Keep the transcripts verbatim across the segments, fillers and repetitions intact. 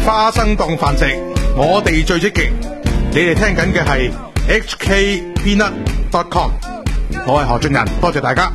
花生當飯食，我哋最積極。你哋聽緊嘅係 H K Peanut dot com， 我係何俊仁，多謝大家。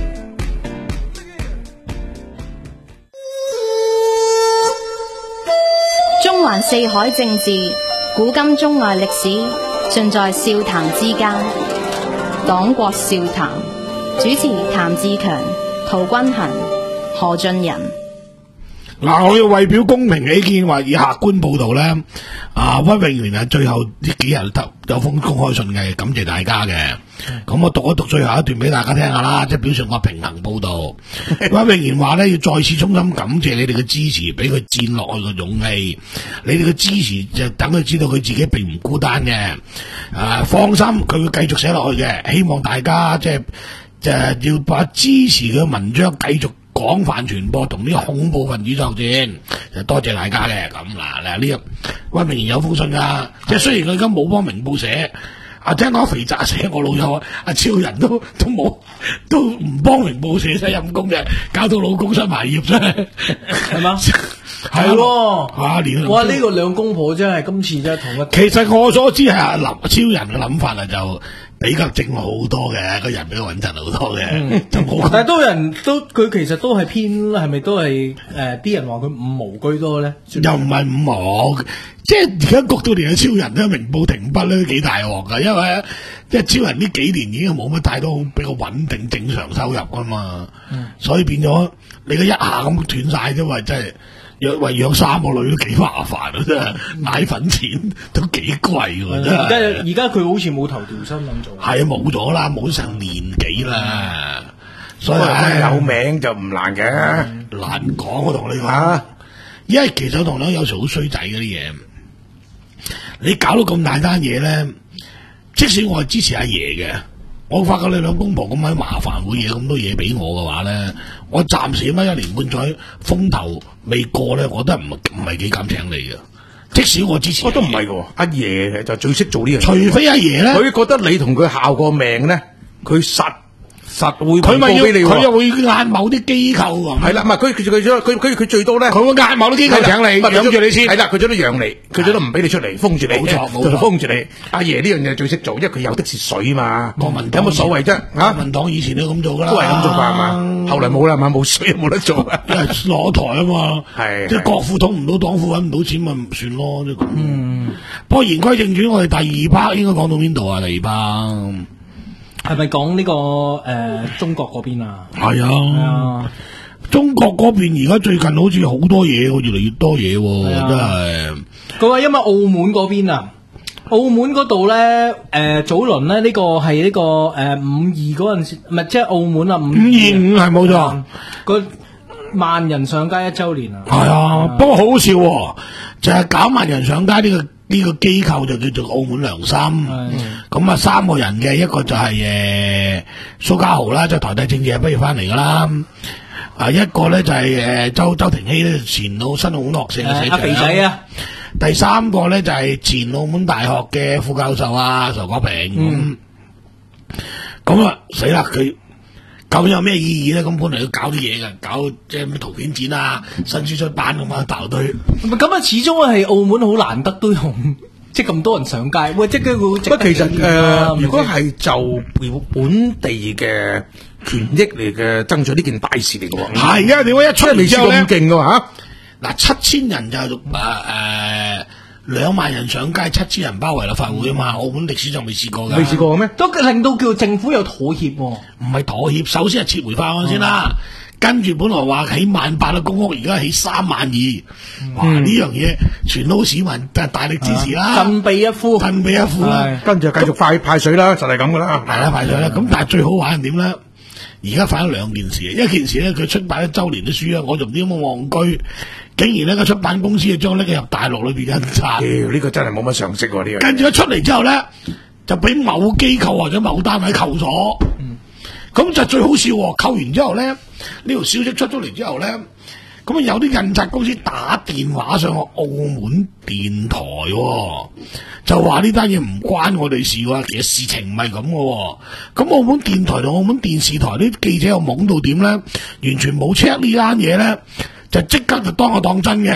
中環四海政治，古今中外歷史，盡在笑談之間。黨國笑談，主持譚志強、陶君行、何俊仁。 嗱，我要為表公平起見，話以客觀報道咧，啊，屈永元啊，最後呢幾日得有封公開信嘅，感謝大家嘅。咁、嗯、我讀一讀最後一段俾大家聽下啦，即係表示我平衡報道。屈永元話咧，要再次衷心感謝你哋嘅支持，俾佢戰落去嘅勇氣。你哋嘅支持就等佢知道佢自己並唔孤單嘅。啊，放心，佢會繼續寫落去嘅。希望大家即係就係要把支持嘅文章繼續廣泛傳播，同呢個恐怖分子作戰，就多謝大家嘅。咁嗱嗱呢個屈永元有封信噶，即係雖然佢而家冇幫明報寫，啊聽講肥宅寫，我老友阿超人都都冇都唔幫明報寫，真係陰公嘅，搞到老公失埋業真係， 係嘛？係喎， 啊連哇呢、這個兩公婆真係今次真係同一。 其實我所知係阿林超人嘅諗法啊，就比較正好多嘅，個人比較穩陣好多嘅，嗯、就冇。 但係都有人都佢其實都係偏，係咪都係誒啲人話佢五毛居多咧？ 又唔係五毛，即係而家焗到連超人都明報停筆咧，都幾大鑊噶。因為即係超人呢幾年已經冇乜太多比較穩定正常收入噶嘛，嗯、所以變咗你嘅一下咁斷晒啫嘛，真係。養為養三個女都幾麻煩啊！真係奶粉錢都幾貴喎！真係。而家而家佢好似冇頭條新聞做。 係啊，冇咗啦，冇成年幾啦。所以有名就唔難嘅， 難講我同你講。因為其實我同你有時好衰仔嗰啲嘢，你搞到咁大單嘢咧，即使我係支持阿爺嘅，我發覺你兩公婆咁閪麻煩，會嘢咁多嘢俾我嘅話咧，我暫時乜一年半載風頭未過咧，我都唔唔係幾敢請你嘅。即使我支持， 我都唔係嘅。阿爺就最識做呢樣嘢。 除非阿爺咧， 佢覺得你同佢效過命咧，佢實實會佢咪要俾你。 佢又會壓某啲機構喎。 係啦，唔係佢佢佢佢佢佢最多咧， 佢會壓某啲機構請你，養住你先。 係啦，佢最多養你，佢最多唔俾你出嚟，封住你。 冇錯冇錯， 封住你。阿爺呢樣嘢最識做，因為佢有的是水嘛。 國民黨有冇所謂啫？ 嚇，國民黨以前都咁做噶啦， 都係咁做㗎係嘛？後來冇啦嘛，冇水冇得做啊， 因為攞台啊嘛。 係即係國庫統唔到，黨庫揾唔到錢咪唔算咯，即係咁。嗯。不過言歸正傳，我哋第二 part 應該講到邊度啊？第二 part 係咪講呢個誒、呃、中國嗰邊啊？ 係啊，啊中國嗰邊而家最近好似好多嘢，越嚟越多嘢喎，啊、真係。 佢話因為澳門嗰邊啊，澳門嗰度咧誒早輪咧呢、這個係呢、這個誒五二嗰陣時，唔係即係澳門啊五五二五係冇錯， 個萬人上街一周年啊。係啊，不過好好笑、哦，就係、是、搞萬人上街呢、這個。呢個機構就叫做澳門良心，咁啊三個人嘅，一個就係誒蘇家豪啦，即係台大政治系畢業翻嚟噶啦，啊一個咧就係誒周周庭禧咧，前澳新澳門學社嘅社長，阿肥仔啊，第三個咧就係前澳門大學嘅副教授啊仇國平，咁咁啊死啦佢。究竟有咩意義咧？咁本嚟要搞啲嘢嘅，搞即係咩圖片展啊、新書出版咁啊，大堆。 咁啊，始終係澳門好難得都用，即係咁多人上街。喂，即係佢會。不過其實誒，呃、如果係就本地嘅權益嚟嘅爭取呢件大事嚟嘅喎。 係啊，點解一出嚟之後咧？ 咁勁嘅嚇！ 嗱，七千人就誒誒兩萬人上街，七千人包圍立法會啊嘛！澳門歷史就未試過㗎。 未試過嘅咩？ 都令到叫政府有妥協喎。 唔係妥協，首先係撤回法案先啦。跟住本來話起萬八嘅公屋，而家起三萬二。哇！呢樣嘢全澳市民就係大力支持啦。 振臂一呼， 振臂一呼啦。 跟住繼續派派水啦，就係咁噶啦。 係啦，派水啦。咁但係最好玩係點咧？而家發生兩件事，一件事咧，佢出版一周年嘅書啊，我仲唔知有冇戇居，竟然呢個出版公司就將呢個入大陸裏邊印刷。呢、 欸這個真係冇乜常識喎，呢樣。 跟住一出嚟之後咧，就俾某機構或者某單位扣咗。咁、嗯、就最好笑喎！扣完之後咧，呢條消息出咗嚟之後咧，咁啊有啲印刷公司打電話上去澳門電台、哦，就話呢單嘢唔關我哋事喎。其實事情唔係咁嘅。咁澳門電台同澳門電視台啲記者又懵到點咧？完全冇 check 呢單嘢咧，就即刻就當我當真嘅，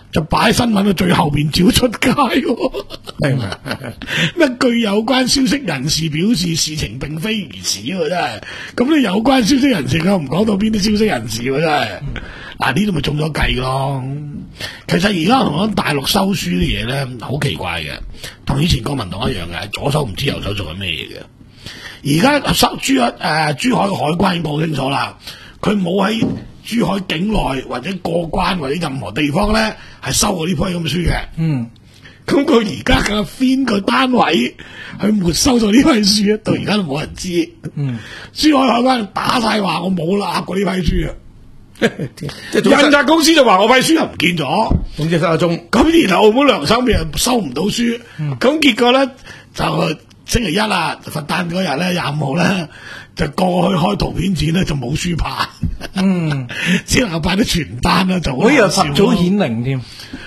就擺新聞嘅最後邊照出街喎。咩據有關消息人士表示，事情並非如此喎，真係。咁你有關消息人士，佢唔講到邊啲消息人士喎，真係。嗱呢度咪中咗計咯。其實而家同講大陸收書啲嘢咧，好奇怪嘅，同以前國民黨一樣嘅，左手唔知右手做緊咩嘢嘅。而家收珠海誒珠海嘅海關已經講清楚啦，佢冇喺珠海境內或者過關或者任何地方咧係收過呢批咁嘅書嘅。嗯，咁佢而家嘅邊個單位去沒收咗呢批書咧？到而家都冇人知。嗯，珠海海關打晒話我冇啦過呢批書啊！即係印刷公司就話我批書又唔見咗， 總之失咗蹤。 咁然後澳門良心又收唔到書，咁、嗯、結果咧就星期一啦，佛誕嗰日咧廿五號咧就過去開圖片展咧就冇書派，嗯，只能夠派啲傳單啦，就我以為佛祖顯靈添。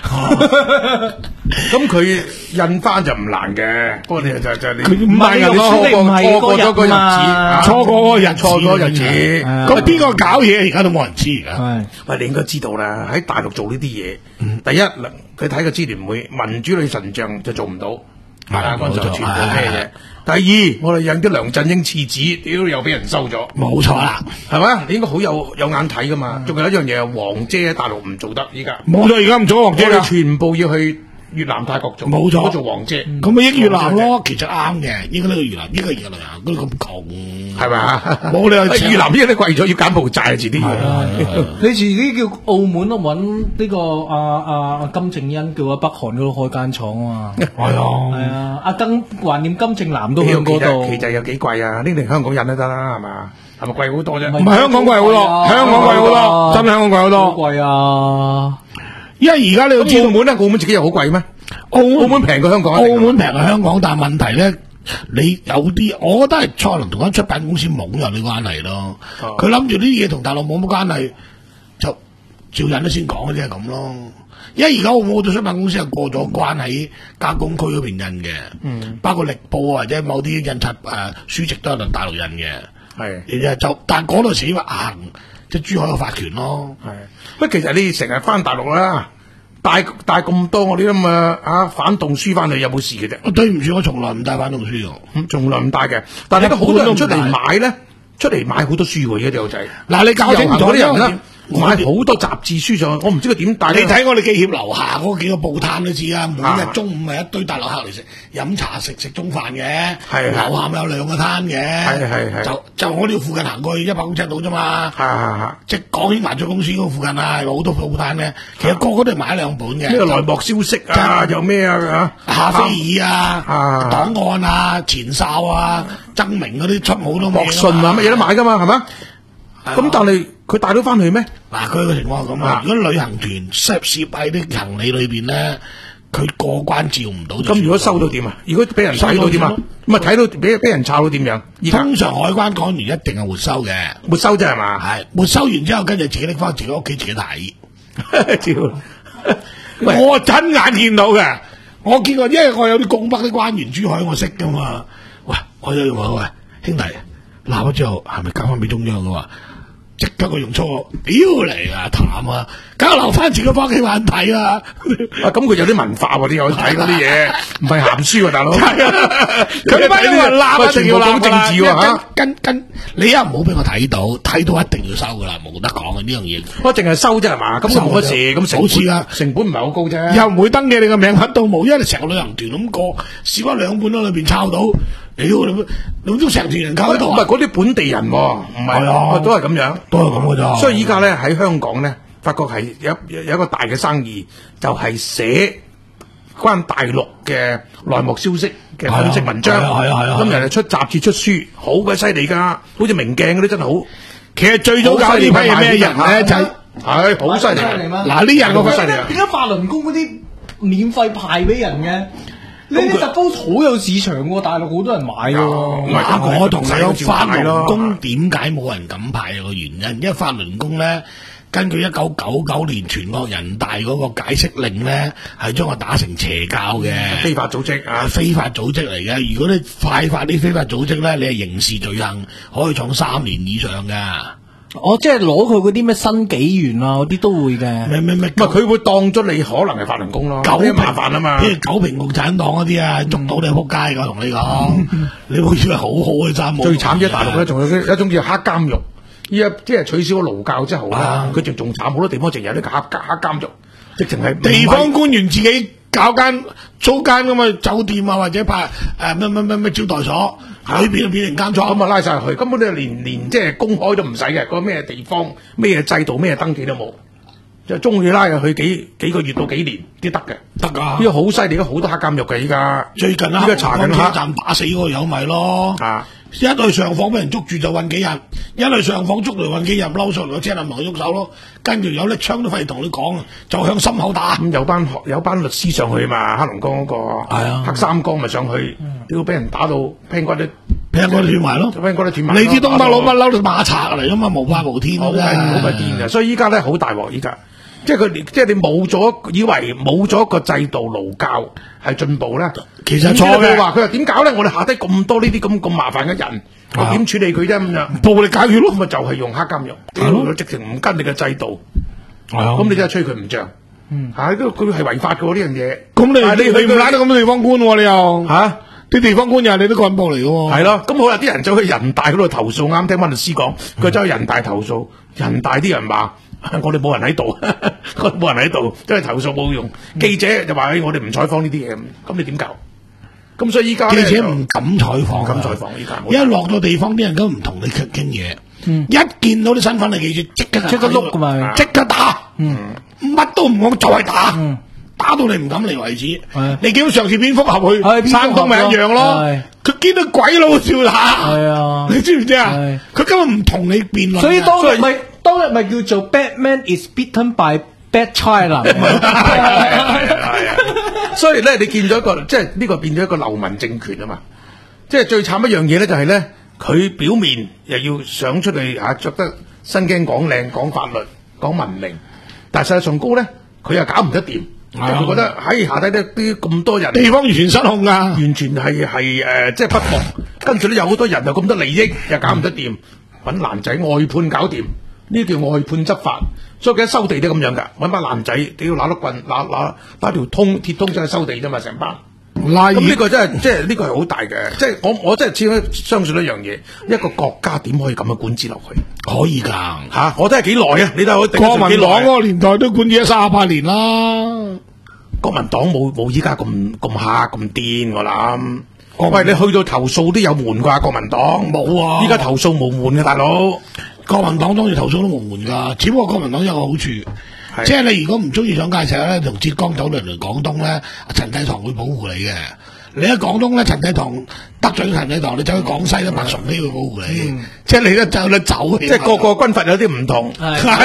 咁佢印翻就唔難嘅，不過你就就就你佢唔係你錯過咗個日子，錯過嗰個日錯咗日子， 咁邊個搞嘢而家都冇人知而家。 喂，你應該知道啦，喺大陸做呢啲嘢，第一佢睇個支聯會民主女神像就做唔到。係啊，就全部咩嘢？第二，我哋印啲梁振英廁紙，屌又俾人收咗， 冇錯啦， 係咪？你應該好有有眼睇噶嘛？仲有一樣嘢，黃姐喺大陸唔做得，依家冇錯，而家唔做黃姐啦， 全部要去越南、泰國做， 冇錯， 做黃姐， 咁咪益越南咯。其實啱嘅，應該呢個越南，呢個越南都咁窮，係咪啊？冇理由越南啲嘢都貴咗，要柬埔寨自啲嘢。 你自己叫澳門都揾呢個阿阿金正恩叫阿北韓嗰度開間廠啊嘛。 係啊， 係啊，阿金懷念金正男都去嗰度。 其實有幾貴啊？呢啲香港人都得啦，係嘛？係咪貴好多啫？ 唔係香港貴好多，香港貴好多，真係香港貴好多。 好貴啊！ 因為而家你要知澳門咧，澳門自己又好貴咩？澳澳門平過香港， 澳門平過香港，但係問題咧，你有啲，我覺得係蔡倫同間出版公司冇有啲關係咯。佢諗住呢啲嘢同大陸冇乜關係，就照印都先講嘅啫，係咁咯。因為而家澳門好多出版公司係過咗關喺加工區嗰邊印嘅，嗯，包括力報或者某啲印刷誒、呃、書籍都係同大陸印嘅，係，而家就但嗰度死話硬，即係珠海嘅法權咯，係。 喂，其實你成日翻大陸啦。帶帶咁多我啲咁嘅啊反動書翻去有冇事嘅啫？ 對唔住，我從來唔帶反動書嘅， 咁從來唔帶嘅。但係都好多人出嚟買咧，出嚟買好多書喎，而家啲友仔。嗱，你搞清楚啲人咧，買好多雜誌書上去，我唔知佢點帶。 你睇我哋記協樓下嗰幾個報攤都知啦，每日中午係一堆大陸客嚟食飲茶食食中飯嘅，係樓下咪有兩個攤嘅，係係係。就就我呢度附近行過去一百公尺到啫嘛，係係係。即係港興麻雀公司嗰附近啊，有好多報攤嘅，其實個個都係買兩本嘅。 咩內幕消息啊？有咩啊？ 夏菲爾啊，檔案啊，前哨啊，曾明嗰啲出好多莫信啊，乜嘢都買噶嘛，係咪？咁但係佢帶到翻去咩？ 嗱，佢個情況係咁啊！如果旅行團攝攝喺啲行李裏邊咧，佢過關照唔到。 咁如果收到點啊？如果俾人睇到點啊？咁啊睇到俾俾人抄到點樣？ 通常海關講完一定係沒收嘅， 沒收啫係嘛？ 係沒收完之後，跟住自己拎翻自己屋企自己睇。我親眼見到嘅，我見過，因為我有啲拱北啲關員珠海我識噶嘛。喂，我有話喂兄弟，鬧咗之後係咪交翻俾中央嘅話？即刻佢用粗口，屌嚟啊談啊，梗係留翻自己翻屋企眼睇啦。啊， 咁佢有啲文化喎，啲有睇嗰啲嘢，唔係鹹書喎，大佬。 佢班人鬧一定要鬧政治喎嚇。跟跟你又唔好俾我睇到，睇到一定要收噶啦，冇得講嘅呢樣嘢。 我淨係收啫係嘛，咁就冇乜事，咁成好似啊， 成本唔係好高啫。 又唔會登記你個名揾到冇，因為你成個旅行團咁過，試翻兩本喺裏邊抄到。屌你，你都成團人靠喺度。 唔係嗰啲本地人喎，唔係啊，都係咁樣， 都係咁嘅咋。 所以依家咧喺香港咧，發覺係有有一個大嘅生意，就係寫關大陸嘅內幕消息嘅分析文章。係啊係啊，咁人哋出雜誌出書，好鬼犀利㗎，好似明鏡嗰啲真係好。其實最早搞呢批係咩人咧？就係係好犀利。嗱呢人我犀利啊！ 點解法輪功嗰啲免費派俾人嘅？呢啲特煲好有市場喎，大陸好多人買喎。 嗱，我同你講法輪功點解冇人敢派嘅原因，因為法輪功咧，根據一九九九年全國人大嗰個解釋令咧，係將我打成邪教嘅非法組織啊， 非法組織嚟嘅。如果你派發啲非法組織咧，你係刑事罪行，可以坐三年以上㗎。 我即係攞佢嗰啲咩新紀元啊，嗰啲都會嘅。 咩咩咩， 唔係佢會當咗你可能係法輪功咯， 九呢啲麻煩啊嘛。 譬如九平共產黨嗰啲啊，捉到你撲街㗎，同你講，你會以為好好嘅衫。 最慘嘅大陸咧，仲有一種叫黑監獄。依家即係取消咗勞教之後咧，佢仲仲慘，好多地方淨有啲黑黑監獄，直情係地方官員自己搞間租間咁嘅酒店啊，或者派誒咩咩咩咩招待所，裏邊就變成監倉咁啊拉晒去，根本都連連即係公開都唔使嘅，個咩地方咩制度咩登記都冇，就中意拉入去幾幾個月到幾年都得嘅， 得㗎。 呢個好犀利，好多黑監獄嘅依家。 最近啊， 依家查緊車站打死嗰個友咪咯。 啊！ 一去上訪俾人捉住就韞幾日，一去上訪捉嚟韞幾日，嬲上嚟個車冧埋佢喐手咯，跟住有拎槍都費事同你講，就向心口打。 咁有班學有班律師上去嘛，黑龍江嗰、那個係啊黑三江咪上去，屌俾、人打到拼骨都劈我斷埋咯， 拼骨都斷埋。 你知東北佬不嬲都馬賊嚟噶嘛，無法無天好㗎係好咪癲嘅，所以依家咧好大鑊依家。即係佢，即係你冇咗，以為冇咗個制度勞教係進步咧， 其實錯嘅。 佢話佢話點搞咧？我哋下低咁多呢啲咁咁麻煩嘅人，我點處理佢啫？咁樣暴力解決咯， 咁啊就係用黑監獄， 係咯佢直情唔跟你嘅制度， 係啊。 咁你真係吹佢唔脹，嚇都佢係違法嘅喎呢樣嘢。 咁但係你你你唔拉到咁多地方官喎，你又嚇？ 啲地方官又係你啲幹部嚟嘅喎。 係咯，咁好啦，啲人走去人大嗰度投訴，啱聽翻律師講，佢走去人大投訴，人大啲人話。我哋冇人喺度，我哋冇人喺度，真係投訴冇用。記者就話：，我哋唔採訪呢啲嘢，咁你點搞？咁所以依家記者唔敢採訪， 唔敢採訪依家。 一落到地方，啲人都唔同你傾傾嘢。一見到啲身份係記者，即刻即刻碌㗎嘛， 即刻打。乜都唔講，就係打，打到你唔敢嚟為止。你見到上次蝙蝠俠去山東咪一樣咯？佢見到鬼佬照打。係啊，你知唔知啊？佢根本唔同你辯論。 所以當日咪。當日咪叫做 Batman is beaten by bad China， 所以咧你見咗一個即係呢個變咗一個流民政權啊嘛，即係最慘一樣嘢咧就係咧佢表面又要想出去嚇著得身經講靚講法律講文明，但係實際上高咧佢又搞唔得掂，就會覺得喺下低啲咁多人地方完全失控噶， 完全係係誒即係不服，跟住咧有好多人又咁多利益又搞唔得掂，揾男仔外判搞掂。呢叫外判執法，所以佢一收地都咁樣㗎，揾班爛仔，屌拿碌棍，拿拿拿條通鐵通上去收地啫嘛，成班。咁呢個真係即係呢個係好大嘅，即係我我真係始終相信一樣嘢，一個國家點可以咁樣管治落去？ 可以㗎嚇，我睇係幾耐啊？你睇我國民黨嗰個年代都管治咗三十八年啦。 國民黨冇冇依家咁咁黑咁癲我諗。喂，你去到投訴都有門㗎，國民黨冇啊！ 依家投訴冇門嘅大佬。 國民黨當然投訴都無門㗎，只不過國民黨有個好處，即係你如果唔中意蔣介石咧，同浙江走嚟嚟廣東咧，陳濟棠會保護你嘅。你喺廣東咧，陳濟棠得罪陳濟棠，你走去廣西咧，白崇禧會保護你。嗯、即係你都走得走， 即係個個軍閥有啲唔同。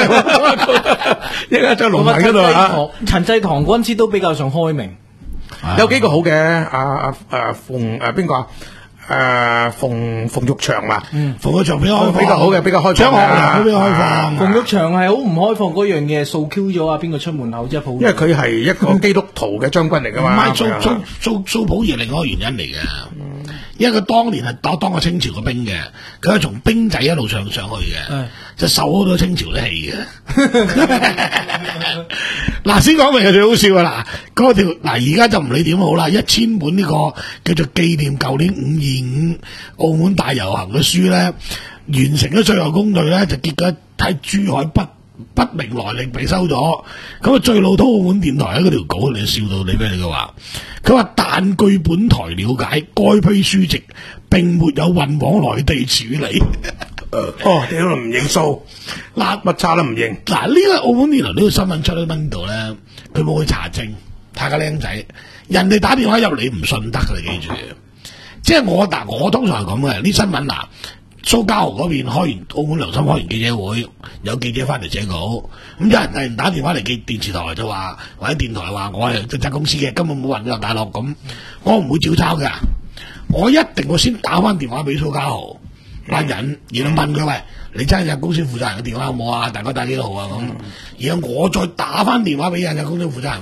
依家在農民嗰度啊， 陳濟棠嗰陣時都比較上開明， 有幾個好嘅。阿阿誒馮誒邊個啊？誒馮馮玉祥啦，馮玉祥比較比較好嘅，比較開放嘅， 比較開放。 馮玉祥係好唔開放嗰樣嘢，掃 Q 咗啊！邊個出門口即係普？ 因為佢係一個基督徒嘅將軍嚟㗎嘛。 唔係蘇蘇蘇蘇普兒另外一個原因嚟嘅，因為佢當年係打當過清朝嘅兵嘅，佢係從兵仔一路上上去嘅，就受好多清朝啲氣嘅。嗱，先講明係最好笑啊！嗱，嗰條嗱而家就唔理點好啦，一千本呢個叫做紀念舊年五二五澳門大遊行嘅書咧，完成咗最後工序咧，就結果喺珠海不不明來歷被收咗。咁啊，最老土澳門電台喺嗰條稿你笑到你咩嚟嘅話，佢話但據本台了解，該批書籍並沒有運往內地處理。 哦，屌唔認數，嗱乜差都唔認。 嗱，呢個澳門電台呢個新聞出喺邊度咧？佢冇去查證，太個僆仔，人哋打電話入嚟唔信得㗎，你記住。即係我嗱，我通常係咁嘅，啲新聞嗱，蘇嘉豪嗰邊開完澳門良心開完記者會，有記者翻嚟寫稿，咁有人突然打電話嚟記電視台就話，或者電台話我係政策公司嘅，根本冇運入大陸咁，我唔會照抄㗎，我一定會先打翻電話俾蘇嘉豪。班人，然後問佢喂，你真係有公司負責人嘅電話有冇啊？大概打幾多號啊？咁，然後我再打翻電話俾人有公司負責人，喂，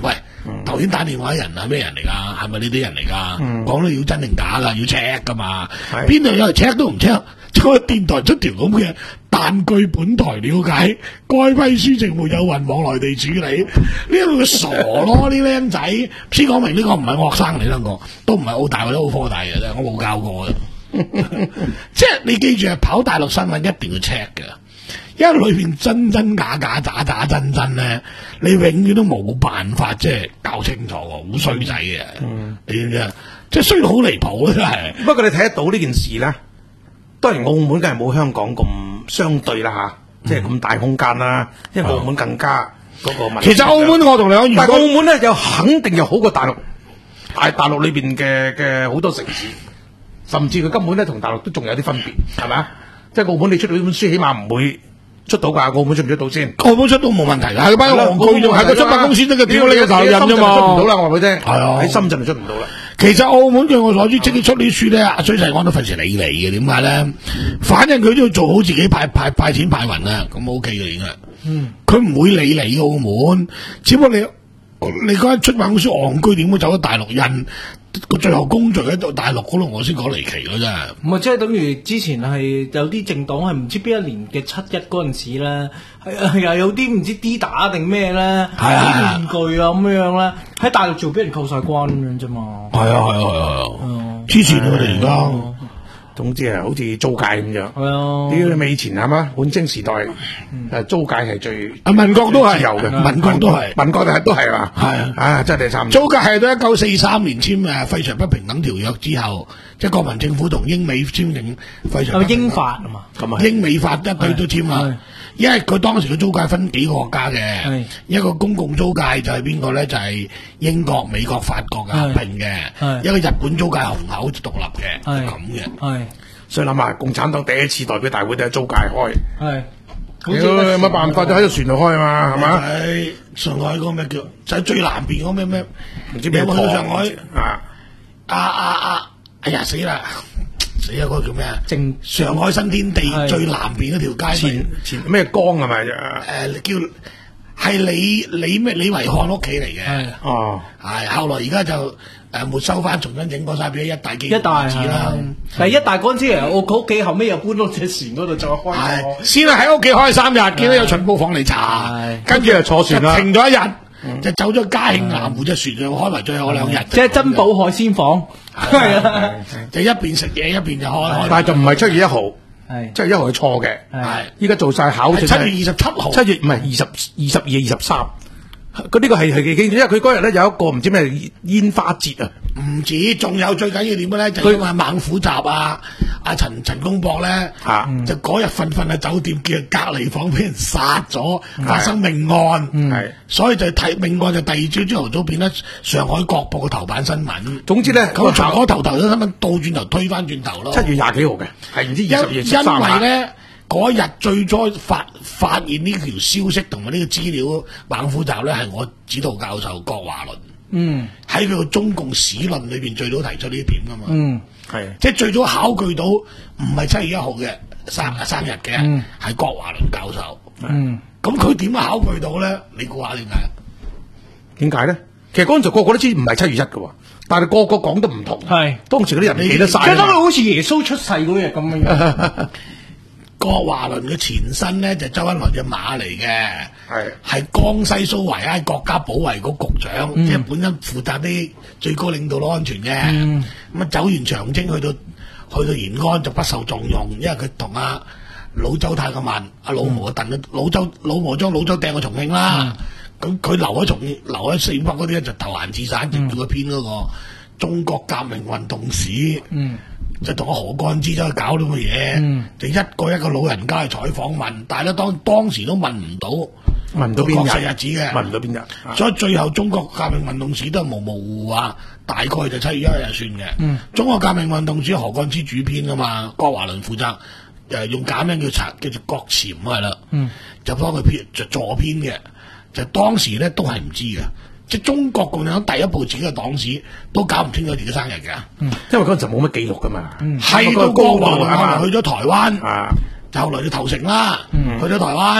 頭先打電話人係咩人嚟㗎？係咪呢啲人嚟㗎？講到要真定假㗎，要 check 㗎嘛？邊度有人 check 都唔 check？個電台出條咁嘅，但據本台了解，該批書證沒有運往內地處理，呢個傻咯！啲僆仔先講明呢個唔係學生嚟啦，我都唔係澳大或者澳科大嘅啫，我冇教過嘅。即係你記住係跑大陸新聞一定要 check 嘅，因為裏邊真真假假假假真真咧，你永遠都冇辦法即係搞清楚，好衰仔嘅，嗯、你知唔知啊？即係衰到好離譜啊！真係。 不過你睇得到呢件事咧，當然澳門梗係冇香港咁相對啦吓，嗯、即係咁大空間啦，因為澳門更加嗰個問題。 其實澳門我同你講， 但係澳門咧又肯定又好過大陸，大大陸裏邊嘅嘅好多城市。甚至佢根本咧同大陸都仲有啲分別，係咪啊？即係澳門你出到呢本書，起碼唔會出到㗎。澳門出唔出到先？ 澳門出到冇問題㗎，係班戇居啫，係個出版公司得嘅，屌你個大陸人啫嘛。 出唔到啦，我話俾你聽。 係啊， 喺深圳就出唔到啦。 其實澳門據我所知，即係出啲書咧，阿崔世安都費事理你嘅，點解咧？反正佢都要做好自己派派派錢派運啦，咁 OK 嘅已經係。嗯，佢唔會理你澳門，只不過你你嗰間出版公司戇居，點會走咗大陸印？個最後工序喺度大陸嗰度，我先講離奇咯，真係。 唔係，即係等於之前係有啲政黨係唔知邊一年嘅七一嗰陣時咧，係係又有啲唔知 D 打定咩咧，啲玩具啊咁樣咧，喺大陸做俾人扣晒關咁樣啫嘛。係啊係啊係啊！之前我哋而家。 總之係好似租界咁樣， 係啊！ 屌你咪以前係嘛？滿清時代誒租界係最啊，民國都係自由嘅， 民國都係， 民國係都係嘛？ 係啊，真係差唔多。 租界係到一九四三年簽誒廢除不平等條約之後，即係國民政府同英美簽訂廢除。 係咪英法啊嘛？ 咁啊，英美法一堆都簽啦。因為佢當時嘅租界分幾個國家嘅，一個公共租界就係邊個咧？就係英國、美國、法國嘅合併嘅，一個日本租界紅口獨立嘅，係咁嘅。係， 所以諗下，共產黨第一次代表大會都係租界開，係， 有乜辦法就喺個船度開啊嘛，係嘛？ 喺上海嗰個咩叫？就喺最南邊嗰咩咩？ 唔知咩塘上海啊啊啊啊！哎呀死啦！死啊！嗰個叫咩啊？ 正上海新天地最南邊嗰條街前前咩江係咪？ 誒叫係李李咩李維漢屋企嚟嘅。 哦， 係後來而家就誒沒收翻，重新整過晒俾一大記一大字啦。 但係一大嗰陣時，我佢屋企後尾又搬到隻船嗰度再開。 係先係喺屋企開三日，見到有巡捕房嚟查， 跟住就坐船啦， 停咗一日。就走咗嘉興南湖隻船，就開埋最後兩日。 即係珍寶海鮮房，係啊， 就一邊食嘢一邊就開。 但係就唔係七月一號， 係七月一號係錯嘅。 係依家做晒考證。 七月二十七號， 七月唔係二十二十二二十三。佢呢個係係記住，因為佢嗰日咧有一個唔知咩煙花節啊。 唔止，仲有最緊要點嘅咧，就係話猛虎集啊！阿陳陳公博咧，就嗰日瞓瞓喺酒店，叫隔離房俾人殺咗，發生命案，係，所以就睇命案就第二朝朝頭早變得上海各報嘅頭版新聞。總之咧，咁從嗰頭頭嘅新聞倒轉頭推翻轉頭咯。 七月廿幾號嘅，係唔知二十月十三號。 因為咧嗰日最初發發現呢條消息同埋呢個資料，猛虎集咧係我指導教授郭華倫。嗯，喺佢個中共史論裏邊最早提出呢一點噶嘛，嗯，係，即係最早考據到唔係七月一號嘅生生日嘅，係、嗯、郭華倫教授，嗯，咁佢點考據到咧？你估下點解？ 點解咧？其實嗰陣時個個都知唔係七月一嘅，但係個個講得唔同，係當時嗰啲人記得晒， 即係當佢好似耶穌出世嗰日咁樣。 郭華倫嘅前身咧就係、周恩來隻馬嚟嘅，係係江西蘇維埃國家保衛局局長，嗯、即係本身負責啲最高領導嘅安全嘅。咁啊、嗯、走完長征去到去到延安就不受重用，因為佢同阿老周太咁慢，阿老毛啊鄧咗老周老毛將老周掟去重慶啦。咁佢、嗯、留喺重慶留喺四北嗰啲咧就投閒自散，就叫佢編嗰個中國革命運動史。嗯就同阿何幹之走去搞呢個嘢，嗯、就一個一個老人家去採訪問，但係咧當當時都問唔到， 問唔到邊日日子嘅， 問唔到邊日， 啊、所以最後中國革命運動史都係模模糊糊啊，大概就七月一日算嘅。嗯、中國革命運動史何幹之主編噶嘛，郭華倫負責誒用假名叫查叫做郭潛係啦，嗯、就幫佢編就助編嘅，就當時咧都係唔知嘅。即係中國共產黨第一部自己嘅黨史都搞唔清楚自己生日嘅， 嗯、因為嗰陣時冇乜記錄噶嘛。 係、嗯、到郭華倫去咗台灣，啊、就後來就投誠啦，嗯、去咗台灣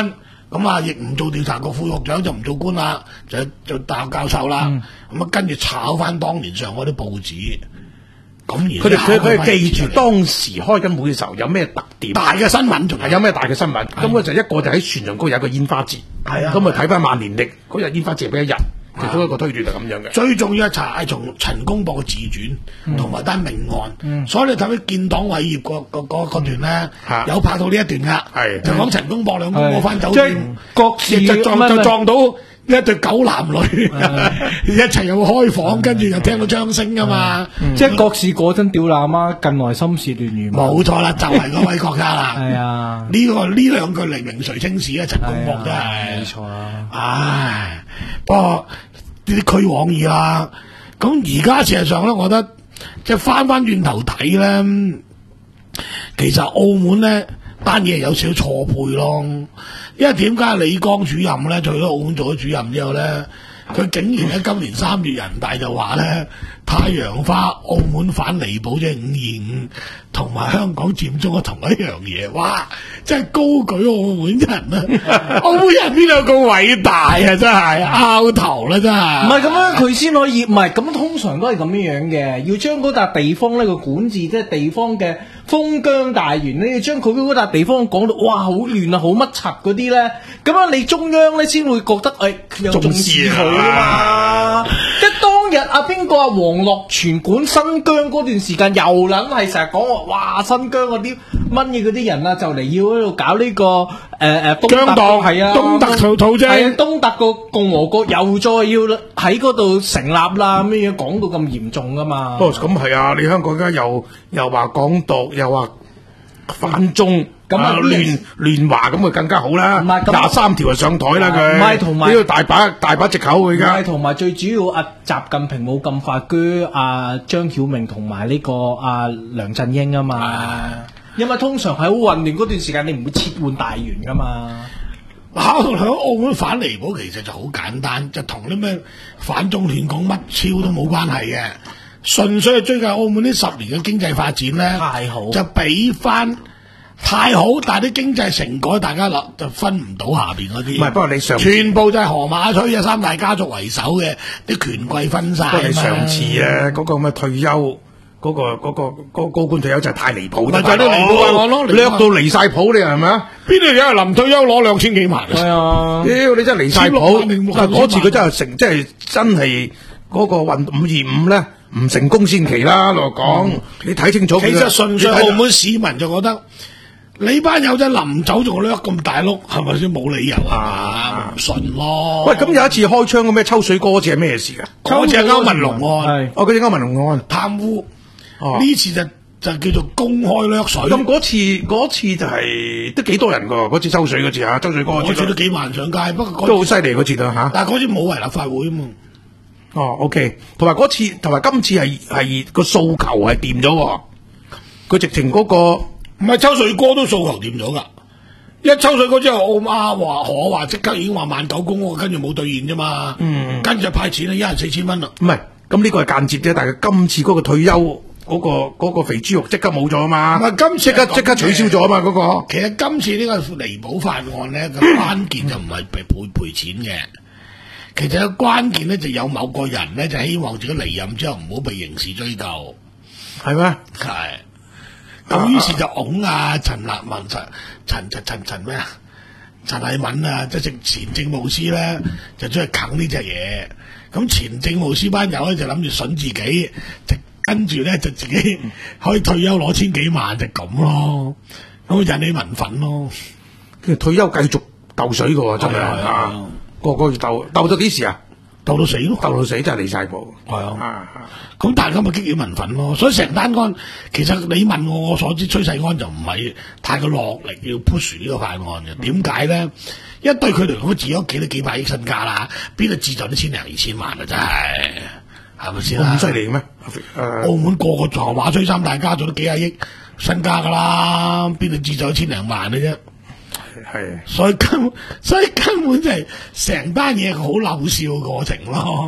咁啊亦唔做調查局副局長就唔做官啦，就就大學教授啦。咁啊跟住炒翻當年上嗰啲報紙。咁而佢哋佢佢記住當時開緊會嘅時候有咩特點， 大嘅新聞仲係有咩大嘅新聞。咁佢就一個就喺船上高有一個煙花節， 係啊。 咁啊睇翻萬年曆嗰日煙花節俾一日，其中一個推斷就咁樣嘅。 最重要一查係從陳公博嘅自傳同埋單命案，所以你睇到建黨偉業嗰嗰嗰嗰段咧，有拍到呢一段噶， 係就講陳公博兩公婆翻酒店， 各自就撞就撞到一對狗男女一齊又開房，跟住又聽到槍聲噶嘛， 即係國事嗰陣屌喇媽，近來心事亂如麻。 冇錯啦，就係嗰位國家啦。 係啊， 呢個呢兩句黎明誰青史啊，陳公博真係冇錯啊。 唉，不過呢啲俱往矣啦。咁而家事實上咧，我覺得即係翻翻轉頭睇咧，其實澳門咧單嘢有少少錯配咯。因為點解李剛主任咧，除咗澳門做咗主任之後咧，佢竟然喺今年三月人大就話咧，太陽花澳門反離補即係五二五，同埋香港佔中嘅同一樣嘢，哇！真係高舉澳門人啊！澳門人邊有咁偉大啊？真係拗頭啦，真係。 唔係咁樣，佢先可以，唔係咁通常都係咁樣樣嘅，要將嗰笪地方呢個管治，即係地方嘅封疆大員咧，要將佢嗰笪地方講到哇好亂啊，好乜柒嗰啲咧，咁樣你中央咧先會覺得誒有重視佢啊嘛。即係當日啊邊個啊黃樂全管新疆嗰段時間，又撚係成日講話哇新疆嗰啲乜嘢嗰啲人啊，就嚟要喺度搞呢、這個誒誒、呃、東特係啊， 東特草草啫， 係啊，東特個共和國又再要喺嗰度成立啦，咁樣講到咁嚴重噶嘛。 不過咁係啊，你香港而家又又話港獨，又話反中。咁啊亂亂華咁啊更加好啦，廿三條就上台啦佢， 唔係同埋呢個大把大把藉口佢而家， 唔係同埋最主要阿習近平冇咁快鋸阿張曉明同埋呢個阿梁振英啊嘛，因為通常喺好混亂嗰段時間，你唔會切換大員噶嘛。 考到喺澳門反離補其實就好簡單，就同啲咩反中亂港乜超都冇關係嘅，純粹係最近澳門呢十年嘅經濟發展咧， 太好就俾翻。太好，但係啲經濟成果大家落就分唔到下邊嗰啲。 唔係，不過你上全部就係河馬推啊三大家族為首嘅啲權貴分晒。 不過你上次咧嗰、那個咁嘅退休嗰、那個嗰、那個嗰、那個高官退休就係太離譜， 咪就係啲離譜案咯， 掠到離晒譜你係咪啊？ 邊度有人臨退休攞兩千幾萬？ 係啊， 屌你真係離晒譜！但嗰次佢真係成，即係真係嗰個運五二五咧唔成功先期啦。我講、嗯、你睇清楚， 其實純粹澳門市民就覺得。你班友仔臨走仲掠咁大碌，係咪先冇理由啊？唔信咯。 喂，咁有一次開槍嘅咩抽水哥嗰次係咩事㗎？ 嗰次係歐文龍案， 哦，嗰次歐文龍案貪污。哦，呢次就就叫做公開掠水。 咁嗰次嗰次就係、是、都幾多人㗎？嗰次抽水嗰次嚇，抽水哥嗰次都幾萬上街，不過都好犀利嗰次啦嚇。 但係嗰次冇違立法會啊嘛。 哦 ，OK， 同埋嗰次同埋今次係係個訴求係掂咗喎，佢直情嗰、那個。 唔係抽水哥都訴求掂咗噶，一抽水哥之後，澳媽話可話即刻已經話萬九公屋，跟住冇兌現啫嘛。嗯，跟住就派錢啦，一人四千蚊啦。 唔係，咁呢個係間接啫，但係今次嗰個退休嗰、那個嗰、那個肥豬肉即刻冇咗啊嘛。 唔係今次即刻即刻取消咗啊嘛嗰、那個。 其實今次呢個離補法案咧，個關鍵就唔係賠賠賠錢嘅，其實個關鍵咧就有某個人咧就希望自己離任之後唔好被刑事追究， 係咩？ 係。咁於是就拱啊陳立文陳陳陳陳陳咩啊陳麗敏啊，即係前政務司咧，就出去啃呢隻嘢。咁前政務司班友咧就諗住筍自己，就跟住咧就自己可以退休攞千幾萬就咁咯，咁引起民憤咯。 跟住退休繼續鬥水嘅喎，真係啊！個個月鬥鬥到幾時啊？鬥到死咯，鬥到死真係離晒譜。係啊， 咁大家咪激擾民憤咯。所以成單案其實你問我，我所知崔世安就唔係太過落力要 push 呢個法案嘅。點解咧？因為對佢嚟講，自己屋企都幾百億身家啦，邊度自在啲千零二千萬啊？真係係咪先啦？ 咁犀利咩？ 澳門個個河馬吹三大家族都幾廿億身家噶啦，邊度自在千零萬嘅啫？係，所以根所以根本就係成單嘢好扭笑嘅過程咯。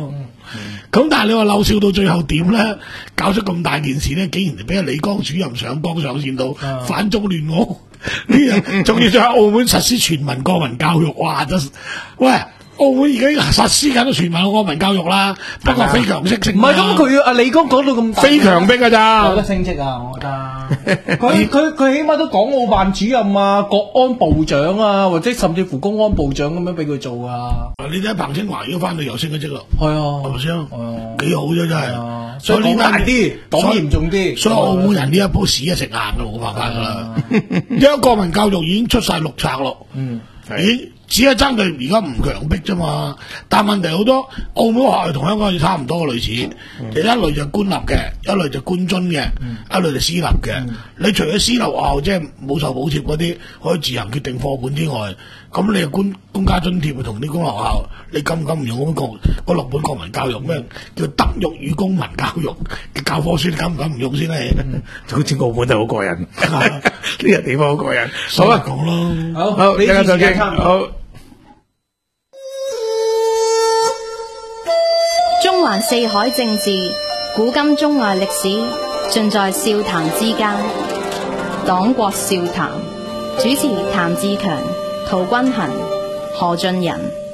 咁、嗯、但係你話漏笑到最後點咧？搞出咁大件事咧，竟然俾阿李剛主任上綱上線到、啊、反中亂我呢樣，仲要在澳門實施全民國民教育，哇！真喂〜澳門而家實施緊全民國民教育啦，不過非強式性。唔係咁，佢阿李剛講到咁非強迫㗎咋？ 有得升職啊！我覺得佢佢佢起碼都港澳辦主任啊、國安部長啊，或者甚至乎公安部長咁樣俾佢做啊。 你睇彭清華如果翻去又升咗職咯， 係啊， 係咪先？係啊，幾好啫真係。 所以講大啲，講嚴重啲。 所以澳門人呢一鋪屎啊食硬㗎，冇辦法㗎啦。因為國民教育已經出晒六冊咯。嗯。咦，只係爭佢而家唔強迫啫嘛，但問題好多澳門學校同香港要差唔多嘅類似，嗯、一類就官立嘅，一類就官津嘅，嗯、一類就私立嘅。嗯、你除咗私立學校即係冇受補貼嗰啲可以自行決定課本之外，咁你又官公家津貼同啲公立學校，你敢唔敢唔用咁國嗰六本國民教育咩叫德育與公民教育嘅教科書，你敢唔敢唔用先咧？ 好似澳門就好過癮，呢個地方好過癮。好啊， 講咯， 好，好，一陣再傾。好。 中環四海政治，古今中外歷史，盡在笑談之間。黨國笑談，主持譚志強、陶君衡、何俊仁。